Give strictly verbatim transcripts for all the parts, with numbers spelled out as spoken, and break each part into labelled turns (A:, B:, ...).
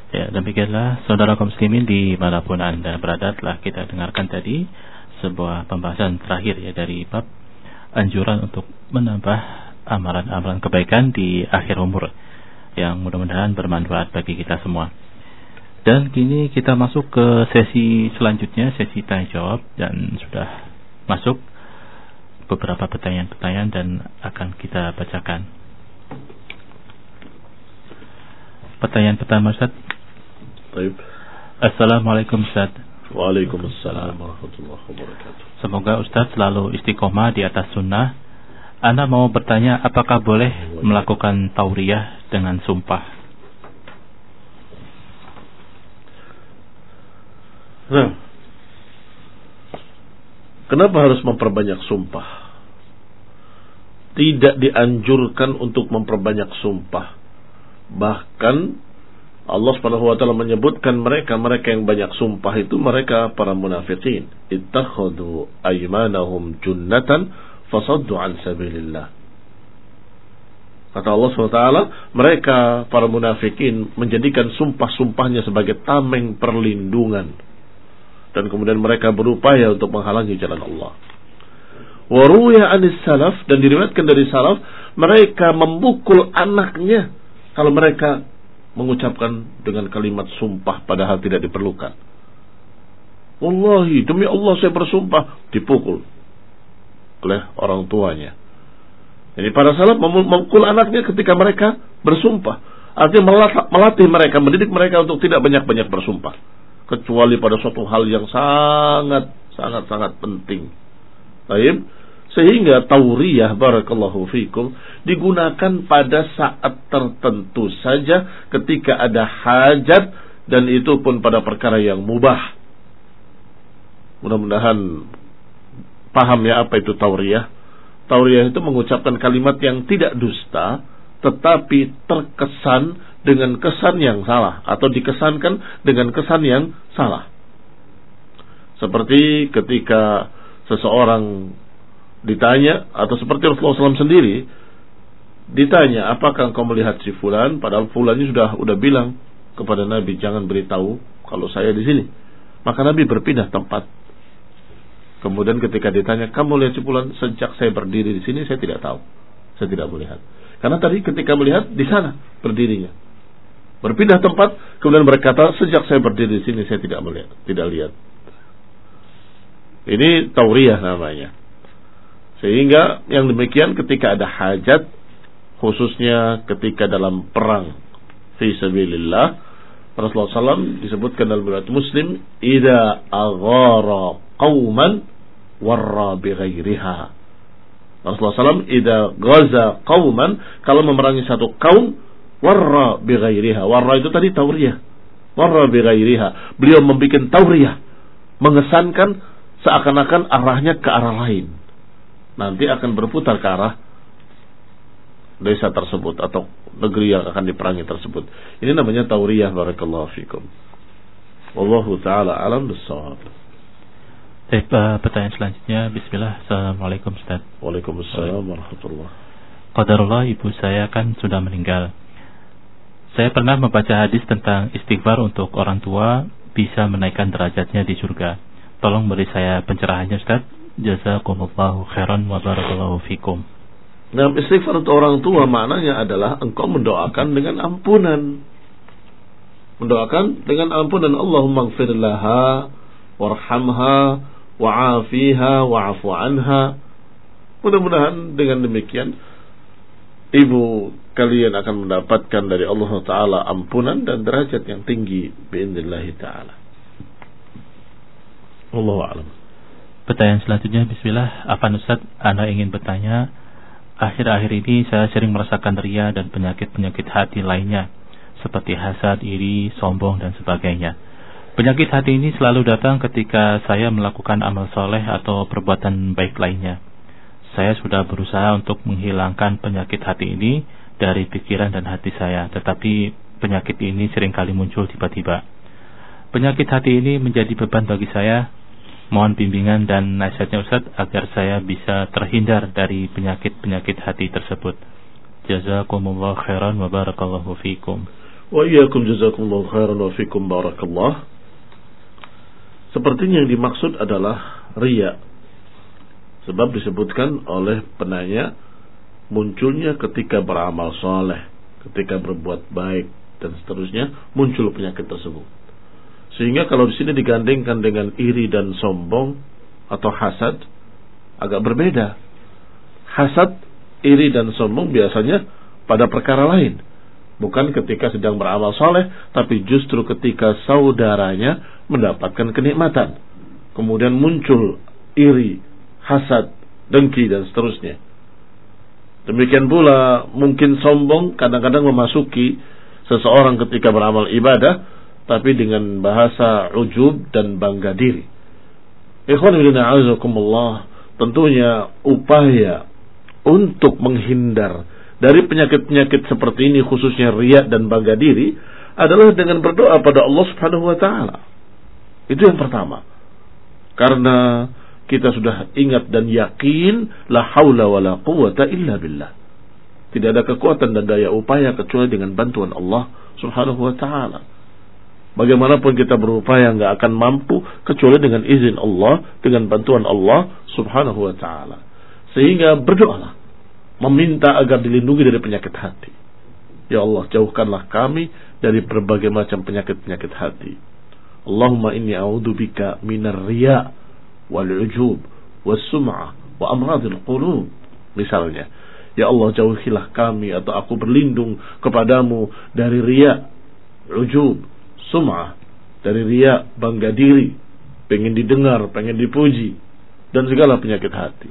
A: Ya, demikianlah saudara kaum muslimin dimanapun Anda berada, telah kita dengarkan tadi sebuah pembahasan terakhir ya dari bab anjuran untuk menambah amalan-amalan kebaikan di akhir umur, yang mudah-mudahan bermanfaat bagi kita semua. Dan kini kita masuk ke sesi selanjutnya, sesi tanya jawab, dan sudah masuk beberapa pertanyaan-pertanyaan dan akan kita bacakan. Pertanyaan pertama, Ustaz.
B: Baik.
A: Assalamualaikum, Ustaz.
B: Waalaikumsalam warahmatullahi wabarakatuh.
A: Semoga Ustaz selalu istiqomah di atas sunnah. Anda mau bertanya, apakah boleh melakukan tauriyah dengan sumpah?
B: Nah, kenapa harus memperbanyak sumpah? Tidak dianjurkan untuk memperbanyak sumpah. Bahkan Allah Subhanahu wa taala menyebutkan mereka-mereka yang banyak sumpah itu mereka para munafikin. Ittakhadhu aymanahum junnatan fasaddu an sabilillah. Kata Allah Subhanahu wa taala, mereka para munafikin menjadikan sumpah-sumpahnya sebagai tameng perlindungan, dan kemudian mereka berupaya untuk menghalangi jalan Allah. Wa ruwiya anis salaf, dan diriwayatkan dari salaf, mereka memukul anaknya kalau mereka mengucapkan dengan kalimat sumpah padahal tidak diperlukan. Wallahi, demi Allah saya bersumpah, dipukul oleh orang tuanya. Jadi para salaf memukul anaknya ketika mereka bersumpah. Artinya melatih mereka, mendidik mereka untuk tidak banyak-banyak bersumpah, kecuali pada suatu hal yang sangat sangat sangat penting. Baik, sehingga tauriyah barakallahu fikum digunakan pada saat tertentu saja ketika ada hajat, dan itu pun pada perkara yang mubah. Mudah-mudahan paham ya apa itu tauriyah. Tauriyah itu mengucapkan kalimat yang tidak dusta tetapi terkesan dengan kesan yang salah, atau dikesankan dengan kesan yang salah. Seperti ketika seseorang ditanya, atau seperti Rasulullah shallallahu alaihi wasallam sendiri ditanya, apakah engkau melihat si fulan, padahal fulannya sudah sudah bilang kepada Nabi, jangan beritahu kalau saya di sini. Maka Nabi berpindah tempat. Kemudian ketika ditanya, kamu lihat si fulan? Sejak saya berdiri di sini saya tidak tahu, saya tidak melihat. Karena tadi ketika melihat di sana berdirinya. Berpindah tempat, kemudian berkata, sejak saya berdiri di sini saya tidak melihat, tidak lihat. Ini tauriyah namanya. Sehingga yang demikian ketika ada hajat, khususnya ketika dalam perang fi sabilillah, Rasulullah shallallahu alaihi wasallam disebutkan dalam riwayat Muslim, idza aghara qauman warra bighairiha. Rasulullah shallallahu alaihi wasallam idza ghaza qauman, kalau memerangi satu kaum, warra bighairiha. Warra itu tadi tauriyah. Warra bighairiha. Beliau membuat tauriyah, mengesankan seakan-akan arahnya ke arah lain. Nanti akan berputar ke arah desa tersebut atau negeri yang akan diperangi tersebut. Ini namanya tauriyah barakallahu fikum. Wallahu taala alam bissawab.
A: Baik, pertanyaan selanjutnya. Bismillah. Assalamualaikum Ustaz.
B: Waalaikumsalam warahmatullahi.
A: Qadarullah, ibu saya kan sudah meninggal. Saya pernah membaca hadis tentang istighfar untuk orang tua bisa menaikkan derajatnya di surga. Tolong beri saya pencerahannya Ustaz. Jazakumullahu khairan wa barakallahu fikum.
B: Nah, istighfar untuk orang tua maknanya adalah engkau mendoakan dengan ampunan. Mendoakan dengan ampunan. Allahumma ighfir laha warhamha wa'afiha wa'afu anha. Mudah-mudahan dengan demikian ibu kalian akan mendapatkan dari Allah Ta'ala ampunan dan derajat yang tinggi bi'idnillahi ta'ala. Wallahu a'lam.
A: Pertanyaan selanjutnya, bismillah. Afan Ustaz, Anda ingin bertanya, akhir-akhir ini saya sering merasakan ria dan penyakit-penyakit hati lainnya, seperti hasad, iri, sombong, dan sebagainya. Penyakit hati ini selalu datang ketika saya melakukan amal soleh atau perbuatan baik lainnya. Saya sudah berusaha untuk menghilangkan penyakit hati ini dari pikiran dan hati saya, tetapi penyakit ini seringkali muncul tiba-tiba. Penyakit hati ini menjadi beban bagi saya. Mohon bimbingan dan nasihatnya Ustaz agar saya bisa terhindar dari penyakit-penyakit hati tersebut. Jazakumullah khairan wa barakallahu fikum.
B: Wa iyyakum jazakumullahu khairan wa fikum barakallah. Sepertinya yang dimaksud adalah riya. Sebab disebutkan oleh penanya munculnya ketika beramal soleh, ketika berbuat baik dan seterusnya muncul penyakit tersebut. Sehingga kalau di sini digandengkan dengan iri dan sombong atau hasad agak berbeda. Hasad, iri dan sombong biasanya pada perkara lain, bukan ketika sedang beramal soleh, tapi justru ketika saudaranya mendapatkan kenikmatan, kemudian muncul iri, hasad, dengki dan seterusnya. Demikian pula mungkin sombong kadang-kadang memasuki seseorang ketika beramal ibadah, tapi dengan bahasa ujub dan bangga diri. Ikhwan fillah a'azakumullah, tentunya upaya untuk menghindar dari penyakit-penyakit seperti ini, khususnya riya dan bangga diri, adalah dengan berdoa pada Allah Subhanahu wa taala. Itu yang pertama. Karena kita sudah ingat dan yakin la haula wala quwata illa billah. Tidak ada kekuatan dan daya upaya kecuali dengan bantuan Allah Subhanahu wa taala. Bagaimanapun kita berupaya enggak akan mampu kecuali dengan izin Allah, dengan bantuan Allah Subhanahu wa taala. Sehingga berdoalah, meminta agar dilindungi dari penyakit hati. Ya Allah, jauhkanlah kami dari berbagai macam penyakit-penyakit hati. Allahumma inni a'udzubika minar riya wal ujub was sum'ah wa amradil qulub. Misalnya, ya Allah, jauhilah kami atau aku berlindung kepadamu dari riya, ujub, sum'ah, dari riya, bangga diri, pengen didengar, pengen dipuji, dan segala penyakit hati.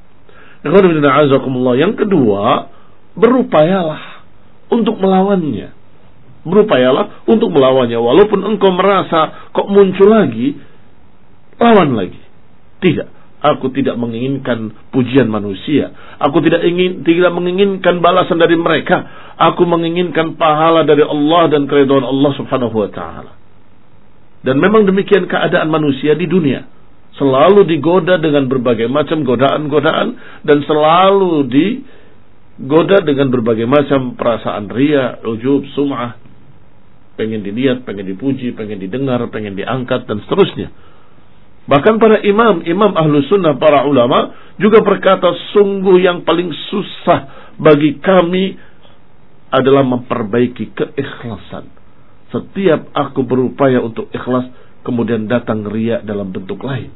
B: Yang kedua, berupayalah untuk melawannya. Berupayalah untuk melawannya. Walaupun engkau merasa kok muncul lagi, lawan lagi. Tidak, aku tidak menginginkan pujian manusia. Aku tidak ingin, tidak menginginkan balasan dari mereka. Aku menginginkan pahala dari Allah dan keridhaan Allah Subhanahu wa taala. Dan memang demikian keadaan manusia di dunia. Selalu digoda dengan berbagai macam godaan-godaan dan selalu digoda dengan berbagai macam perasaan riya, ujub, sum'ah. Pengen dilihat, pengen dipuji, pengen didengar, pengen diangkat dan seterusnya. Bahkan para imam, imam ahlu sunnah, para ulama juga berkata, sungguh yang paling susah bagi kami adalah memperbaiki keikhlasan. Setiap aku berupaya untuk ikhlas, kemudian datang riya dalam bentuk lain.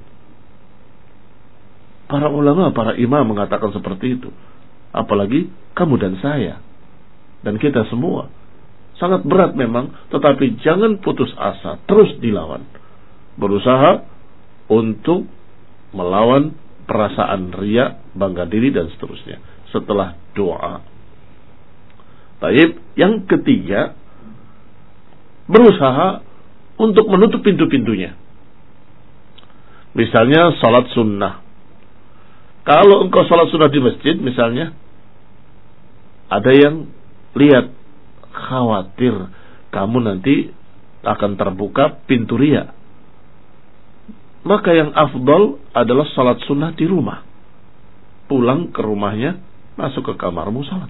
B: Para ulama, para imam mengatakan seperti itu. Apalagi kamu dan saya. Dan kita semua. Sangat berat memang, tetapi jangan putus asa, terus dilawan. Berusaha untuk melawan perasaan riya, bangga diri dan seterusnya setelah doa. Baik, yang ketiga, berusaha untuk menutup pintu-pintunya. Misalnya salat sunnah. Kalau engkau salat sunnah di masjid misalnya, ada yang lihat, khawatir kamu nanti akan terbuka pintu riya. Maka yang afdal adalah salat sunnah di rumah. Pulang ke rumahnya, masuk ke kamarmu salat.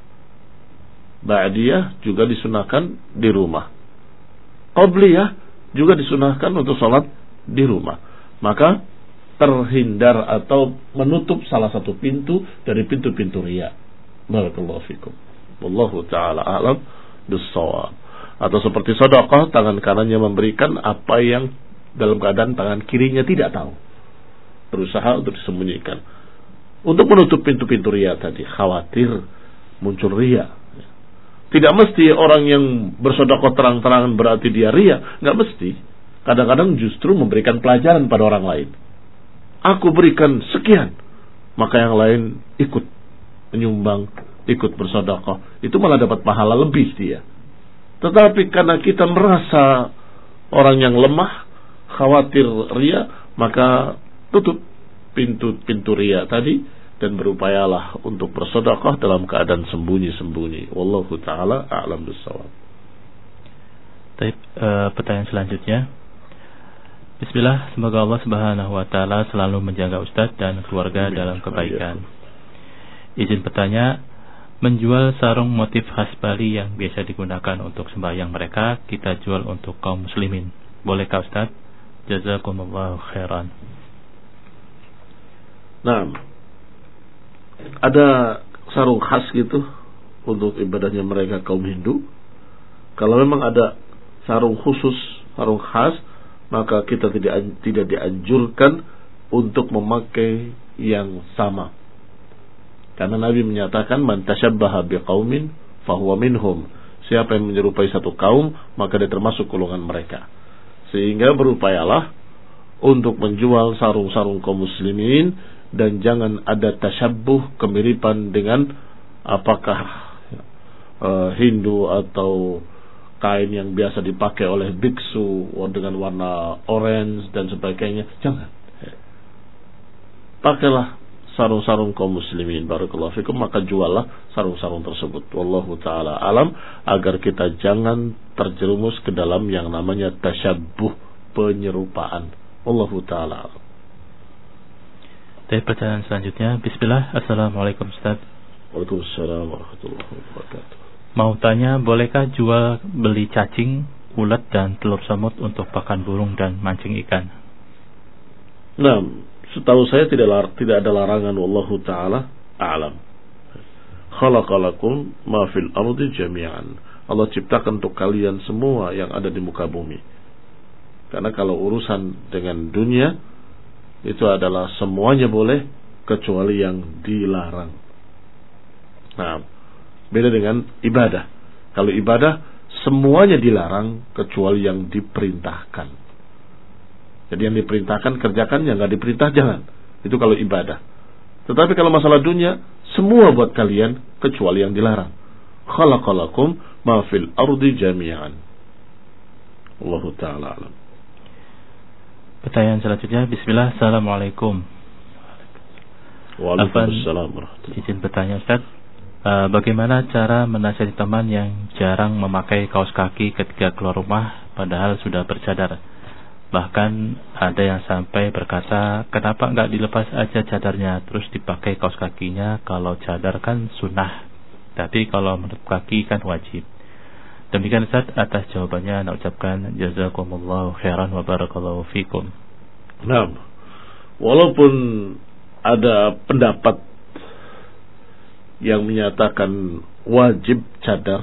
B: Ba'diyah juga disunahkan di rumah. Qabliyah juga disunahkan untuk salat di rumah. Maka terhindar atau menutup salah satu pintu dari pintu-pintu riya. Barakallahu fikum. Wallahu ta'ala a'lam bis-shawab. Atau seperti sedekah, tangan kanannya memberikan apa yang dalam keadaan tangan kirinya tidak tahu. Berusaha untuk disembunyikan. Untuk menutup pintu-pintu riya tadi. Khawatir muncul riya. Tidak mesti orang yang bersedekah terang-terangan berarti dia riya. Nggak mesti. Kadang-kadang justru memberikan pelajaran pada orang lain. Aku berikan sekian, maka yang lain ikut menyumbang, ikut bersedekah. Itu malah dapat pahala lebih dia. Tetapi karena kita merasa orang yang lemah, khawatir riya, maka tutup pintu-pintu riya tadi dan berupayalah untuk bersedekah dalam keadaan sembunyi-sembunyi. Wallahu taala a'lam bis-shawab.
A: Baik, uh, pertanyaan selanjutnya. Bismillah, semoga Allah Subhanahu wa taala selalu menjaga Ustaz dan keluarga Amin. Dalam kebaikan. Izin bertanya, menjual sarung motif khas Bali yang biasa digunakan untuk sembahyang mereka, kita jual untuk kaum muslimin. Bolehkah Ustaz? Jazakumullahu khairan.
B: Nah, ada sarung khas gitu untuk ibadahnya mereka kaum Hindu. Kalau memang ada sarung khusus, sarung khas, maka kita tidak tidak dianjurkan untuk memakai yang sama. Karena Nabi menyatakan man tasyabbaha biqaumin fahuwa minhum. Siapa yang menyerupai satu kaum, maka dia termasuk golongan mereka. Sehingga berupayalah untuk menjual sarung-sarung kaum muslimin dan jangan ada tasyabbuh, kemiripan dengan apakah uh, Hindu atau kain yang biasa dipakai oleh biksu dengan warna orange dan sebagainya. Jangan. Pakailah sarung-sarung kaum muslimin, barakallahu fikum, maka juallah sarung-sarung tersebut. Wallahu ta'ala alam, agar kita jangan terjerumus ke dalam yang namanya tasyabbuh, penyerupaan. Wallahu ta'ala alam.
A: Dari pertanyaan selanjutnya, bismillah, assalamualaikum Ustaz.
B: Waalaikumsalam warahmatullahi wabarakatuh.
A: Mau tanya, bolehkah jual beli cacing, ulat dan telur semut untuk pakan burung dan mancing ikan?
B: Nah, setahu saya tidak lar- tidak ada larangan, wallahu taala a'lam. Khalaqalakum ma fil ardi jami'an. Allah ciptakan untuk kalian semua yang ada di muka bumi. Karena kalau urusan dengan dunia itu adalah semuanya boleh kecuali yang dilarang. Nah, beda dengan ibadah. Kalau ibadah semuanya dilarang kecuali yang diperintahkan. Jadi yang diperintahkan kerjakan, yang nggak diperintah jangan. Itu kalau ibadah. Tetapi kalau masalah dunia, semua buat kalian kecuali yang dilarang. Khalaqalakum ma fil ardi jami'an. Allahu ta'ala alam.
A: Pertanyaan selanjutnya, bismillah, assalamualaikum.
B: Waalaikumsalam warahmatullahi.
A: Izin bertanya Ustaz, uh, bagaimana cara menasihati teman yang jarang memakai kaos kaki ketika keluar rumah padahal sudah bercadar? Bahkan ada yang sampai berkata, kenapa enggak dilepas aja cadarnya terus dipakai kaos kakinya, kalau cadar kan sunnah, tapi kalau menutup kaki kan wajib. Demikian Ustaz, atas jawabannya saya ucapkan jazakumullahu khairan wa barakallahu fikum.
B: Nah, walaupun ada pendapat yang menyatakan wajib cadar,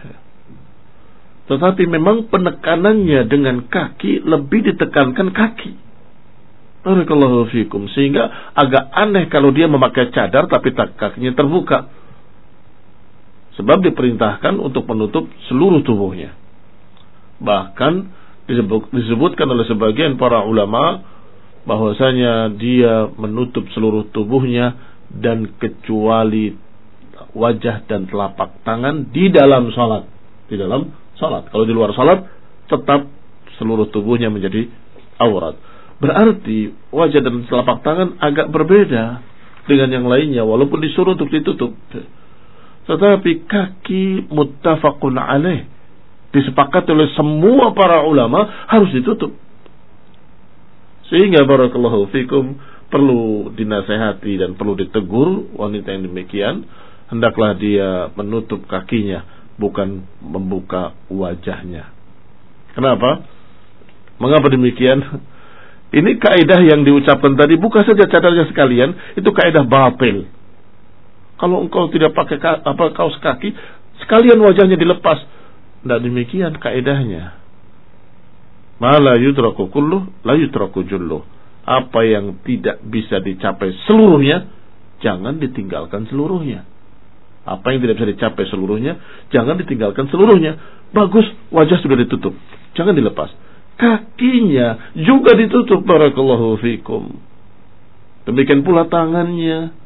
B: tetapi memang penekanannya dengan kaki lebih ditekankan kaki. Barakallahu fikum. Sehingga agak aneh kalau dia memakai cadar tapi kakinya terbuka. Sebab diperintahkan untuk menutup seluruh tubuhnya. Bahkan disebutkan oleh sebagian para ulama bahwasanya dia menutup seluruh tubuhnya dan kecuali wajah dan telapak tangan di dalam salat. Di dalam salat. Kalau di luar salat tetap seluruh tubuhnya menjadi aurat. Berarti wajah dan telapak tangan agak berbeda dengan yang lainnya walaupun disuruh untuk ditutup. Tetapi kaki muttafaqun alaih, disepakati oleh semua para ulama harus ditutup. Sehingga barakallahu fikum perlu dinasehati dan perlu ditegur wanita yang demikian, hendaklah dia menutup kakinya, bukan membuka wajahnya. Kenapa? Mengapa demikian? Ini kaidah yang diucapkan tadi, buka saja cadarnya sekalian, itu kaidah batil. Kalau engkau tidak pakai ka, apa kaos kaki, sekalian wajahnya dilepas. Tidak demikian kaidahnya. Ma la yudraku kulluh, la yudraku julluh. Apa yang tidak bisa dicapai seluruhnya, jangan ditinggalkan seluruhnya. Apa yang tidak bisa dicapai seluruhnya, jangan ditinggalkan seluruhnya. Bagus, wajah sudah ditutup, jangan dilepas. Kakinya juga ditutup, barakallahu fikum. Demikian pula tangannya.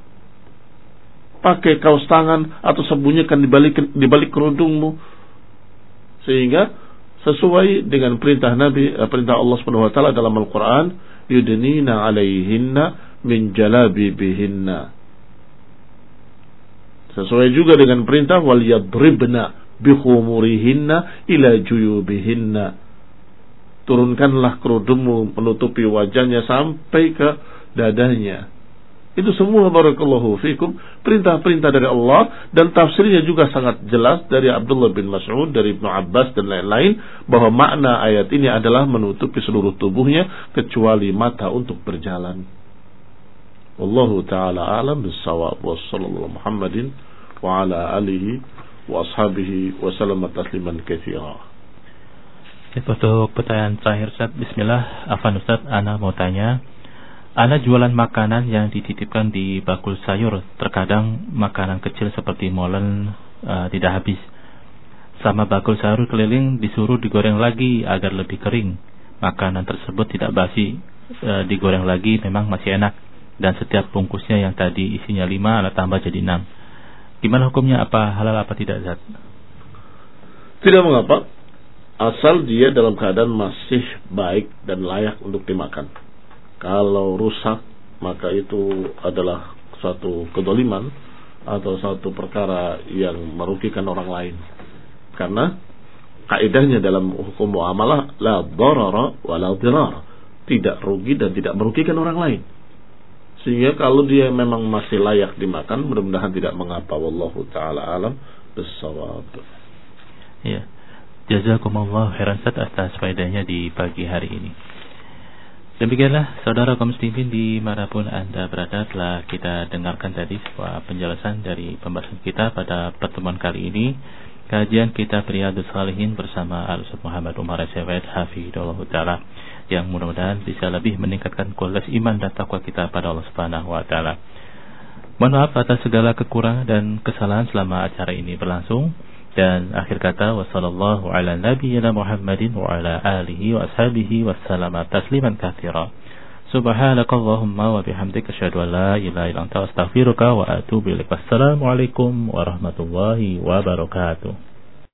B: Pakai kaos tangan atau sembunyikan di balik di balik kerudungmu, sehingga sesuai dengan perintah Nabi, perintah Allah Subhanahu wa taala dalam Al-Qur'an, yudnina 'alaihinna min jalabibihinna. Sesuai juga dengan perintah wal yadribna bi khumurihinna ila juyubihinna. Turunkanlah kerudungmu menutupi wajahnya sampai ke dadanya. Itu semua barakallahu fikum perintah-perintah dari Allah, dan tafsirnya juga sangat jelas dari Abdullah bin Mas'ud, dari Ibnu Abbas dan lain-lain, bahwa makna ayat ini adalah menutupi seluruh tubuhnya kecuali mata untuk berjalan. Wallahu ta'ala a'lam bis-shawab. Wa sallallahu Muhammadin wa ala alihi wa ashabihi wa sallama tasliman katsira.
A: Untuk pertanyaan terakhir Ustaz, bismillah, afan Ustaz, ana mau tanya, ana jualan makanan yang dititipkan di bakul sayur. Terkadang makanan kecil seperti molen uh, tidak habis. Sama bakul sayur keliling disuruh digoreng lagi agar lebih kering. Makanan tersebut tidak basi, uh, digoreng lagi memang masih enak. Dan setiap bungkusnya yang tadi isinya lima, ana tambah jadi enam. Gimana hukumnya? Apa halal apa tidak, Zat?
B: Tidak mengapa, asal dia dalam keadaan masih baik dan layak untuk dimakan. Kalau rusak, maka itu adalah suatu kedoliman atau suatu perkara yang merugikan orang lain. Karena kaidahnya dalam hukum muamalah, la darara wa la dirar, tidak rugi dan tidak merugikan orang lain. Sehingga kalau dia memang masih layak dimakan, mudah-mudahan tidak mengapa. Wallahu ta'ala alam bis-shawab.
A: Ya, jazakumullah khairan atas faedahnya di pagi hari ini. Demikianlah saudara kaum muslimin dimanapun Anda berada, telah kita dengarkan tadi sebuah penjelasan dari pembahasan kita pada pertemuan kali ini, kajian kitab Riyadhus Shalihin bersama Al-Ustaz Muhammad Umar Syawed hafizahullah taala, yang mudah-mudahan bisa lebih meningkatkan kualitas iman dan takwa kita pada Allah Subhanahu wa taala. Mohon maaf atas segala kekurangan dan kesalahan selama acara ini berlangsung. Dan akhir kata, wassallallahu ala nabiyyina Muhammadin wa ala alihi wa ashabihi wa sallama tasliman katsira. Subhanakallahumma wa bihamdika asyhadu an la ilaha illa anta astaghfiruka wa atubu ilaik. Wassalamu alaikum warahmatullahi wabarakatuh.